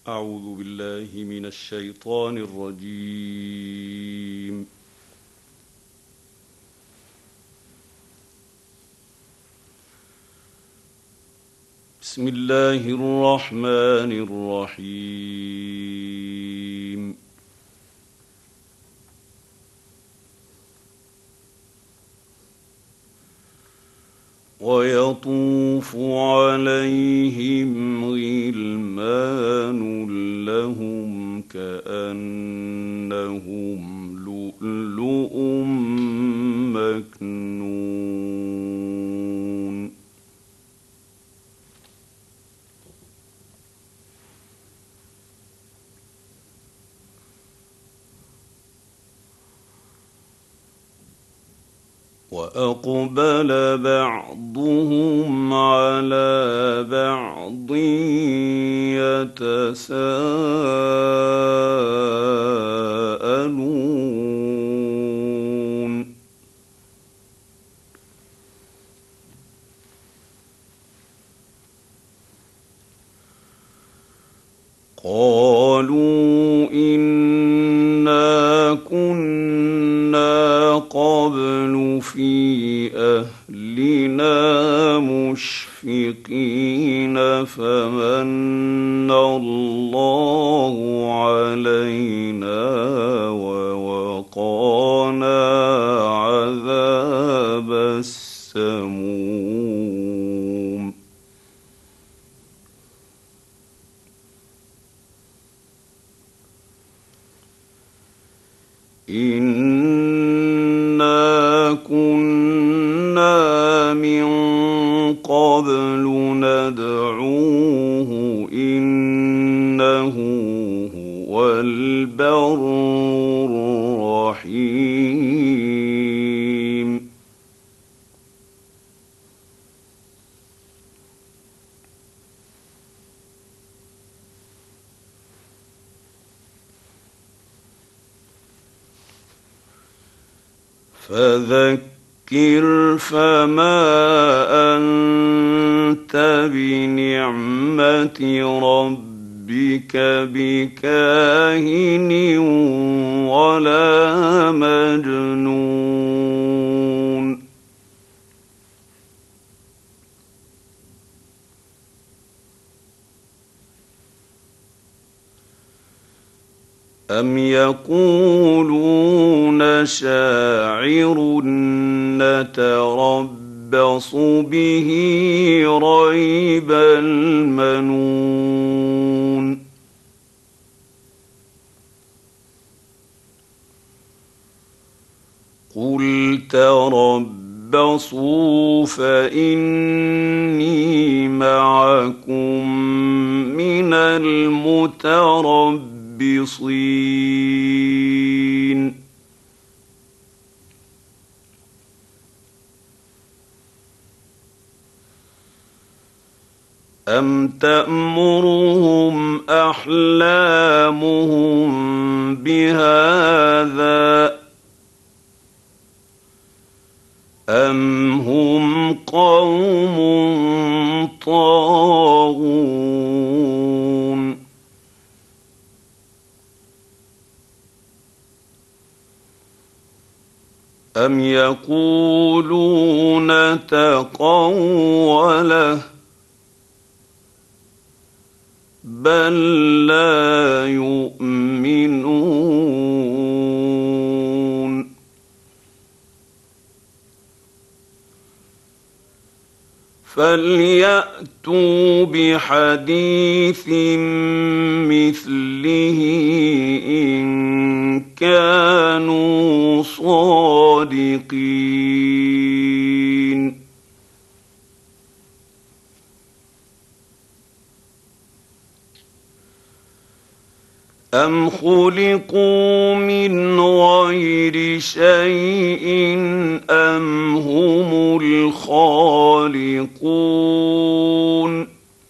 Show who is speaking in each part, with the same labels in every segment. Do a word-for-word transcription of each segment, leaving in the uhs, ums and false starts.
Speaker 1: أعوذ بالله من الشيطان الرجيم. بسم الله الرحمن الرحيم. ويطوف عليهم غلمان لهم كأنهم لؤلؤ مكنون. وأقبل بعضهم على بعض يتساءلون. قالوا إنا كنا قبل في أهلنا مشفقين فمن الله علينا ووقانا عذاب السموم. إنا كنا من قبل ندعوه إنه هو البر الرحيم. فذكر فما أنت بنعمة ربك بكاهن ولا مجنون. أم يقولون شاعر نتربص به ريب المنون. قل تربصوا فإني معكم من المتربصين. بصين. أم تأمرهم أحلامهم بهذا أم هم قوم طاغون. أم يقولون تقوله بل لا يؤمنون. فليأتوا بحديث مثله إن كانوا صادقين. أم خلقوا من غير شيء أم هم الخالقون.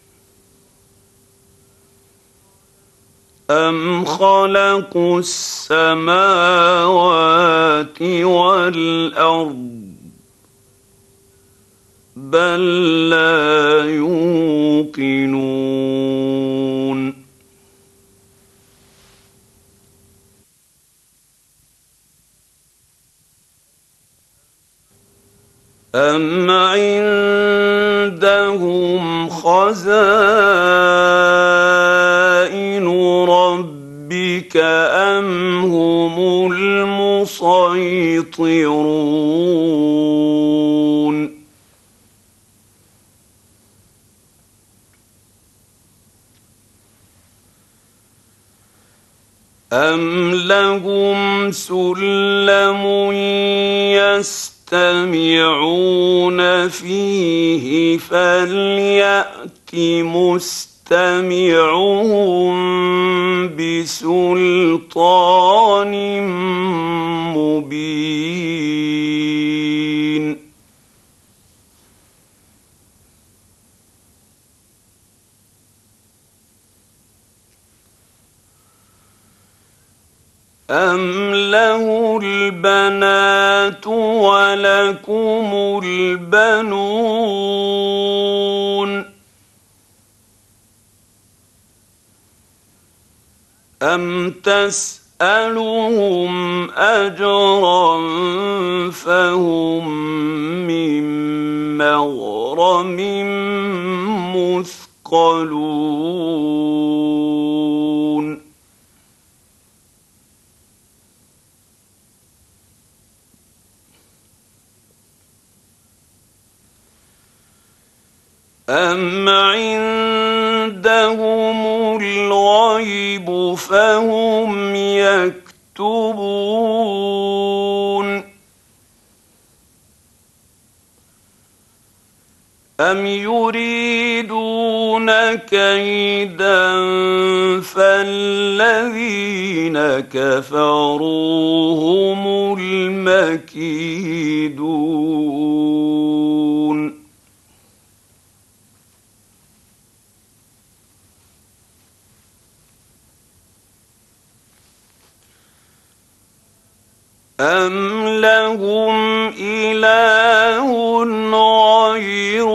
Speaker 1: أم خلقوا السماوات والأرض بل لا يوقنون. أم عندهم خزائن ربك أم هم المسيطرون أم لهم سلم يستمعون فيه فليأت مستمعهم بسلطان مبين أم له البنات ولكم البنون أم تسألهم أجرا فهم من مغرم مثقلون أم عندهم الغيب فهم يكتبون أم يريدون كيدا فالذين كفروا هم المكيدون أم لهم إله غير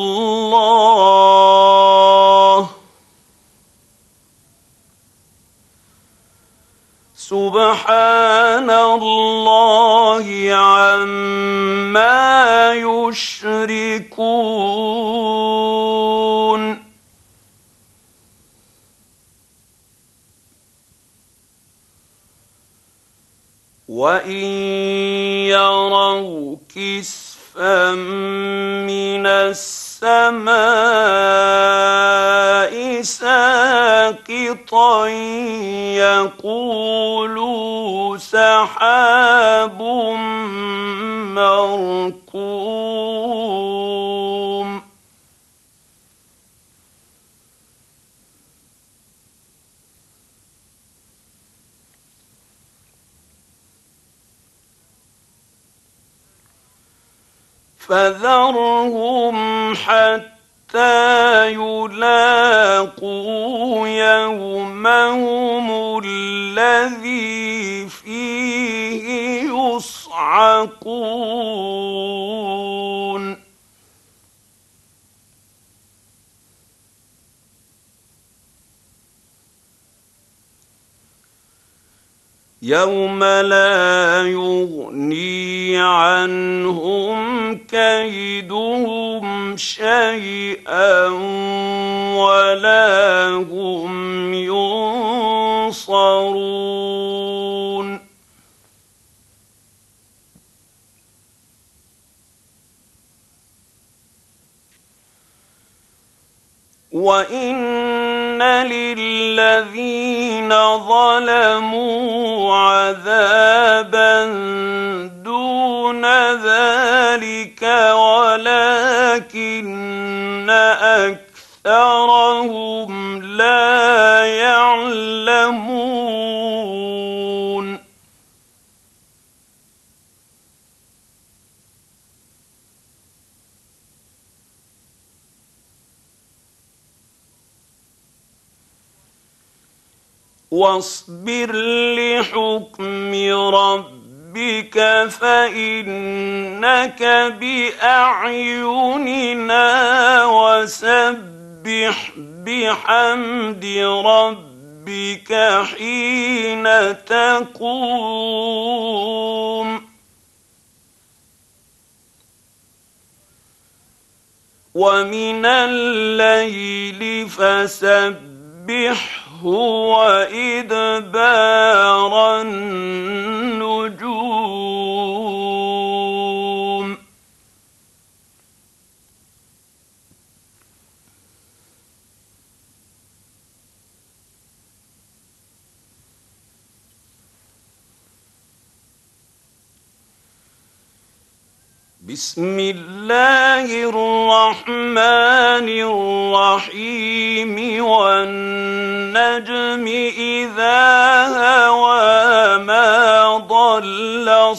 Speaker 1: الله سبحان الله عما يشركون وإن يروا كسفا من السماء ساقطا يقولوا سحاب مركوم فذرهم حتى يلاقوا يومهم الذي فيه يصعقون يوم لا يغني عنهم كيدهم شيئا ولا هم ينصرون وإن للذين ظلموا عذابا دون ذلك ولكن أكثرهم لا يعلمون واصبر لحكم ربك فإنك بأعيننا وسبح بحمد ربك حين تقوم ومن الليل فسبحه وإدبار النجوم. بسم الله الرحمن الرحيم. والنجم إذا هوى ما ضل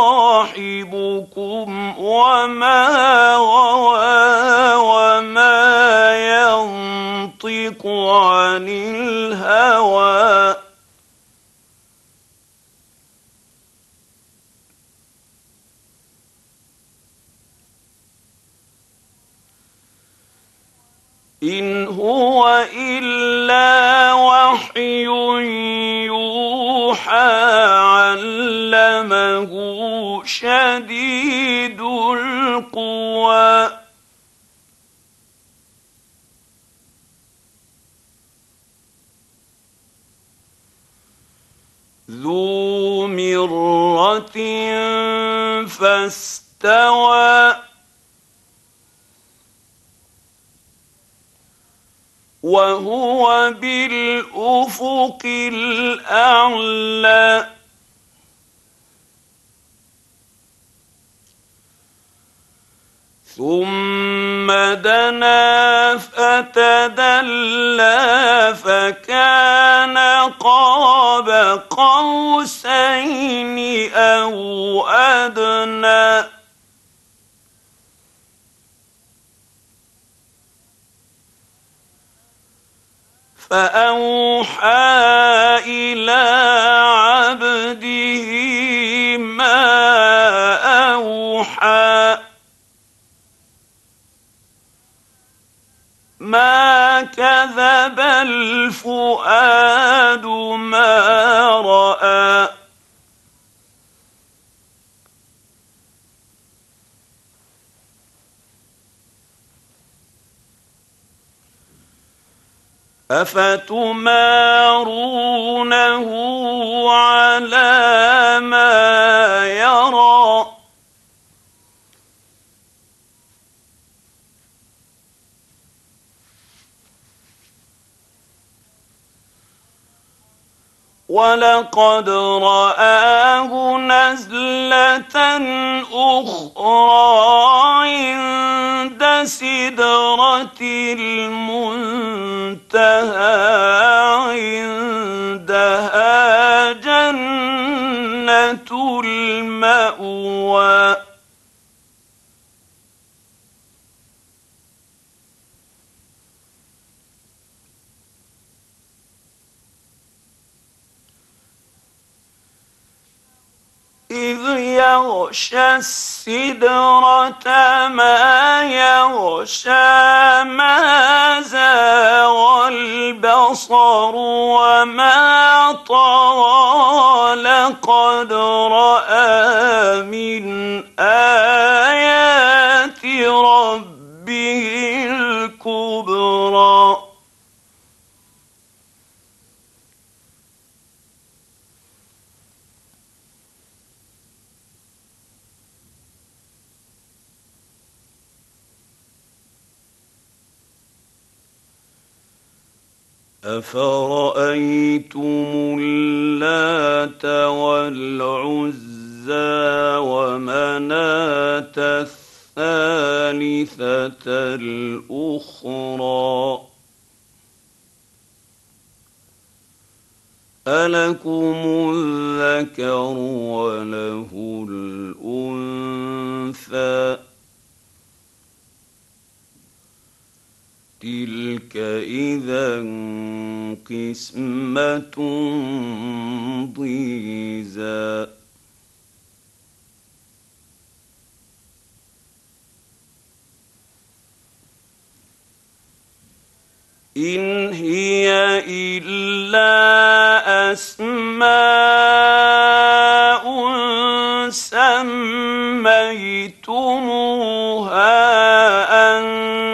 Speaker 1: صاحبكم وما غوى وما ينطق عن الهوى إن هو إلا وحي يوحى علمه شديد القوى ذو مرة فاستوى وهو بالأفق الأعلى ثم دنا فتدلى فكان قاب قوسين أو أدنى فأوحى إلى عبده ما أوحى ما كذب الفؤاد ما رأى أفتمارونه على ما يرى ولقد رآه نزلة أخرى عند سدرة المنتهى عندها جنة المأوى إذ يغشى السدرة ما يغشى ما زاغ البصر وما طغى لقد رأى من آيات ربه الكبرى أفرأيتم اللات والعزى ومناة الثالثة الأخرى ألكم الذكر وله الأنثى تلك إذا قسمة ضيزى إن هي إلا أسماء سميتموها أنتم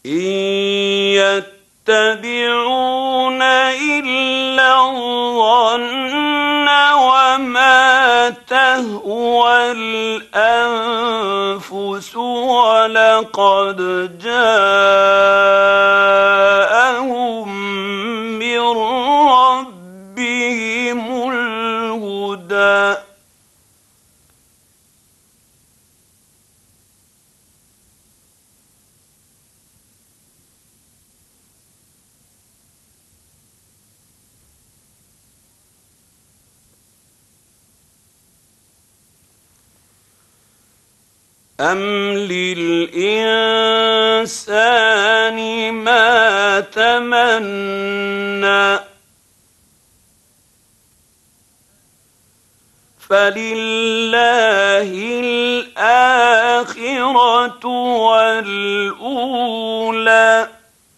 Speaker 1: إن يتبعون إلا الظن وما تهوى الأنفس ولقد جاءهم من ربهم الهدى أم للإنسان ما تمنى فلله الآخرة والأولى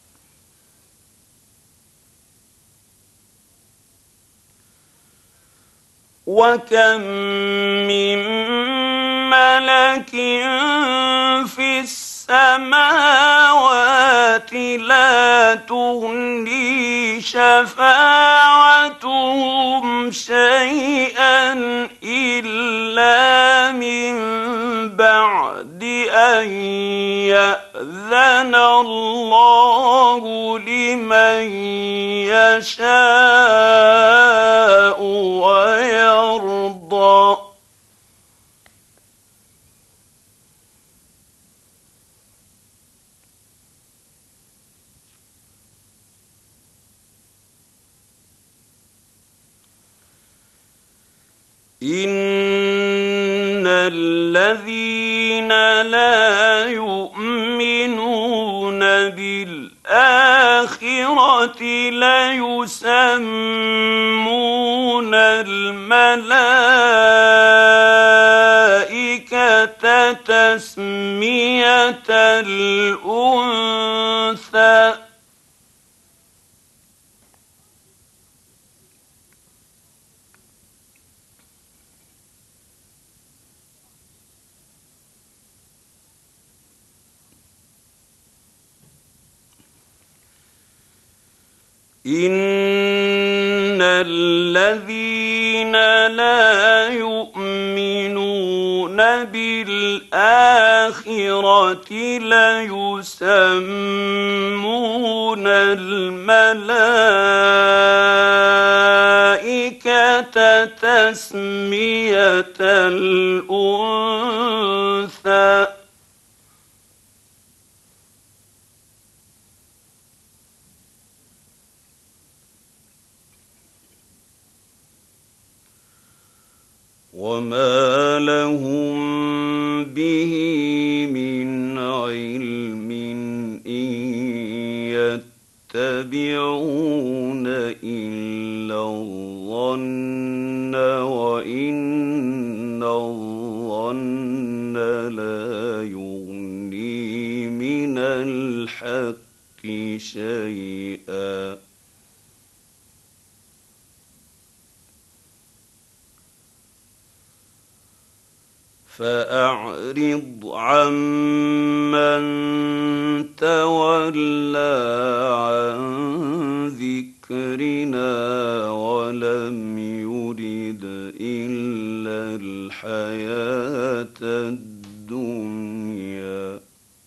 Speaker 1: وكم من ملك في السماوات لا تغني شفاعتهم شيئا إلا من بعد أن يأذن الله لمن يشاء ويرضى إن الذين لا يؤمنون بالآخرة ليسمون الملائكة تسمية الأنثى إن الذين لا يؤمنون بالآخرة ليسمون الملائكة تسمية الأنثى وما لهم به من علم إن يتبعون إلا الظن وإن الظن لا يغني من الحق شيئا فأعرض عمن تولى عن ذكرنا ولم يرد إلا الحياة الدنيا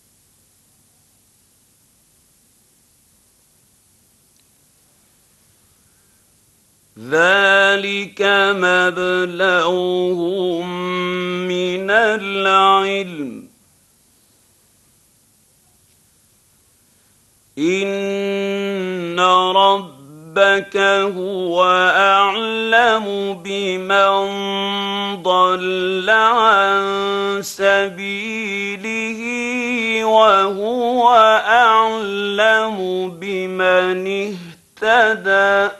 Speaker 1: ذلك مبلغهم من العلم إن ربك هو أعلم بمن ضل عن سبيله وهو أعلم بمن اهتدى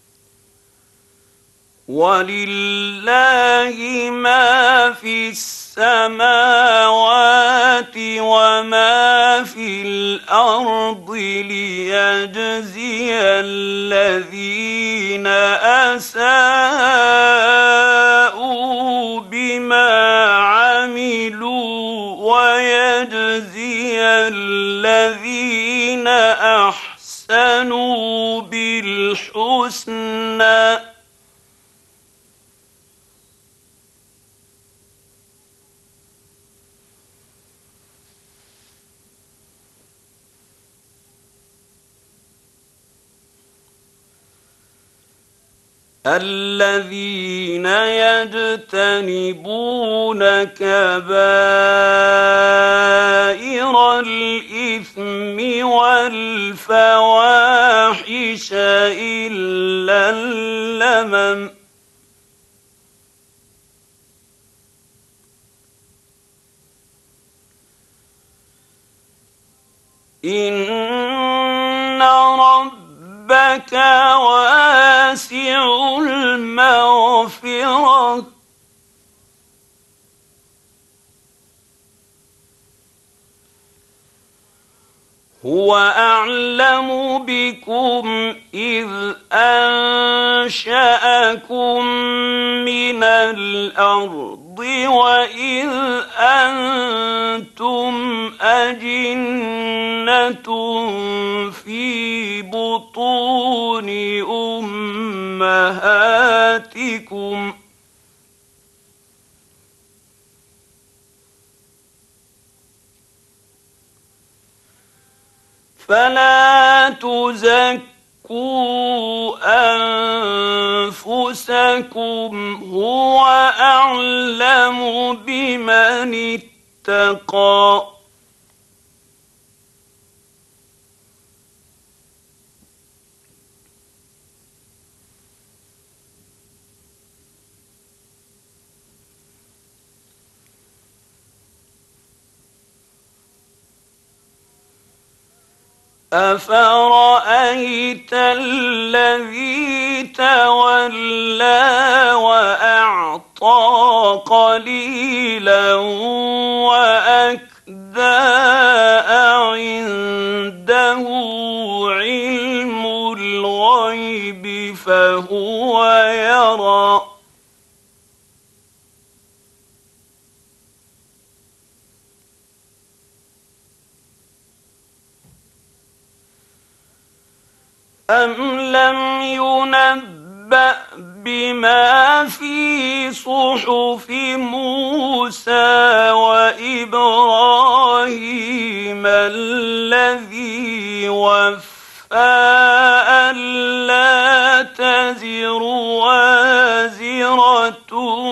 Speaker 1: ولله ما في السماوات السماوات وما في الأرض ليجزي الذين أساءوا بما عملوا ويجزي الذين أحسنوا بالحسنى. الذين يجتنبون كبائر الإثم والفواحش إلا اللمم إن ربك واسع المغفرة هو أعلم بكم إذ أنشأكم من الأرض وإذ أنتم أجنة في بطون أمهاتكم فلا تزكوا أنفسكم هو أعلم بمن اتقى أفرأيت الذي تولى وأعطى قليلا وأكدى عنده علم الغيب فهو يرى أم لم ينبأ بما في صحف موسى وإبراهيم الذي وفى ألا تزر وازرة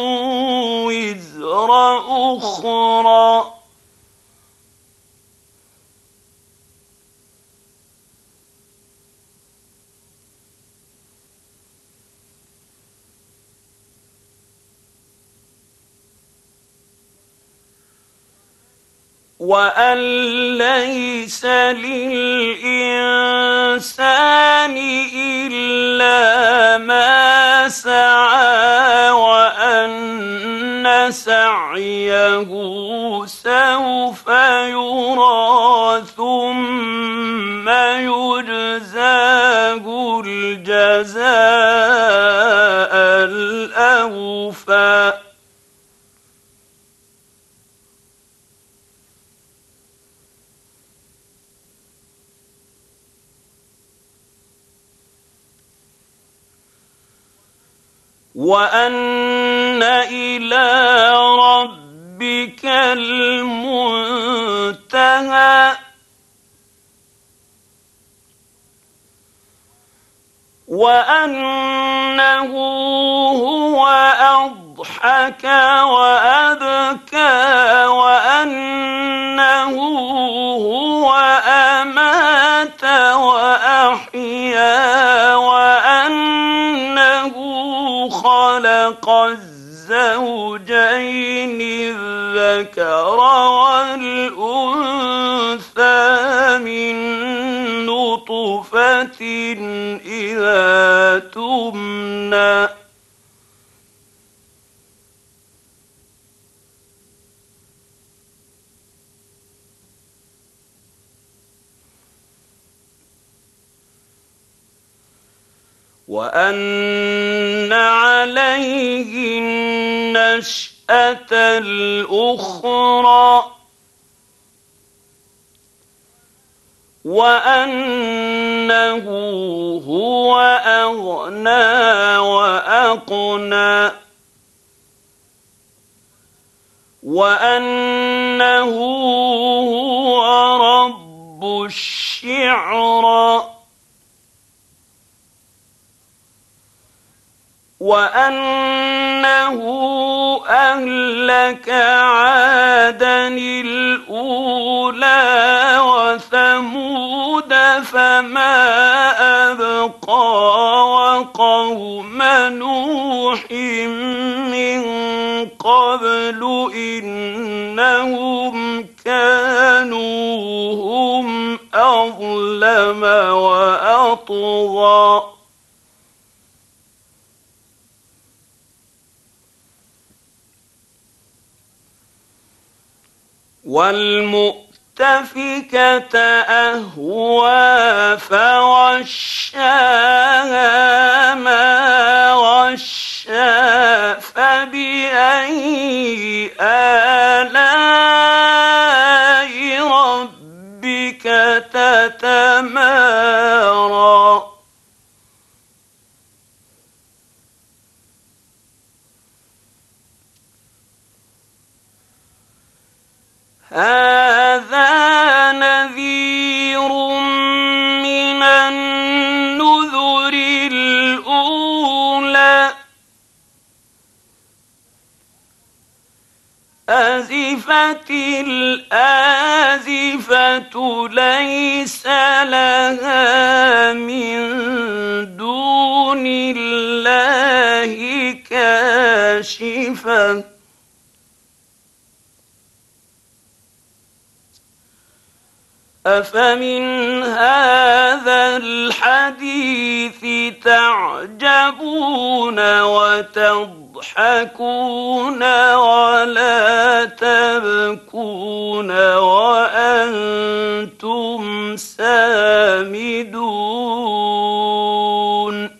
Speaker 1: وزر أخرى وأن ليس للإنسان إلا ما سعى وأن سعيه سوف يرى ثم يجزاه الجزاء الأوفى وأن إلى ربك المنتهى وأنه هو أضحك وأبكى وأنه هو أمات وأحيا وأنه خلق الزوجين الذكر والأنثى من نطفة إذا تمنى وأن عليه النشأة الأخرى وأنه هو أغنى وأقنى وأنه هو رب الشعرى وأنه أهلك عادا الأولى وثمود فما أبقى وقوم نوح من قبل إنهم كانوا هم أظلم وأطغى والمؤتفكة أهوى فغشاها ما غشا فبأي آلاء ربك تتمارى هذا نذير من النذر الأولى أزفت الآزفة ليس لها من دون الله كاشفة أفمن هذا الحديث تعجبون وتضحكون ولا تبكون وأنتم سامدون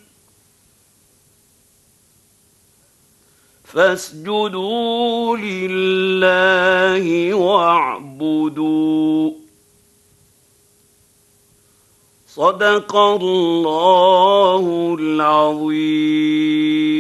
Speaker 1: فاسجدوا لله واعبدوا صدق الله العظيم.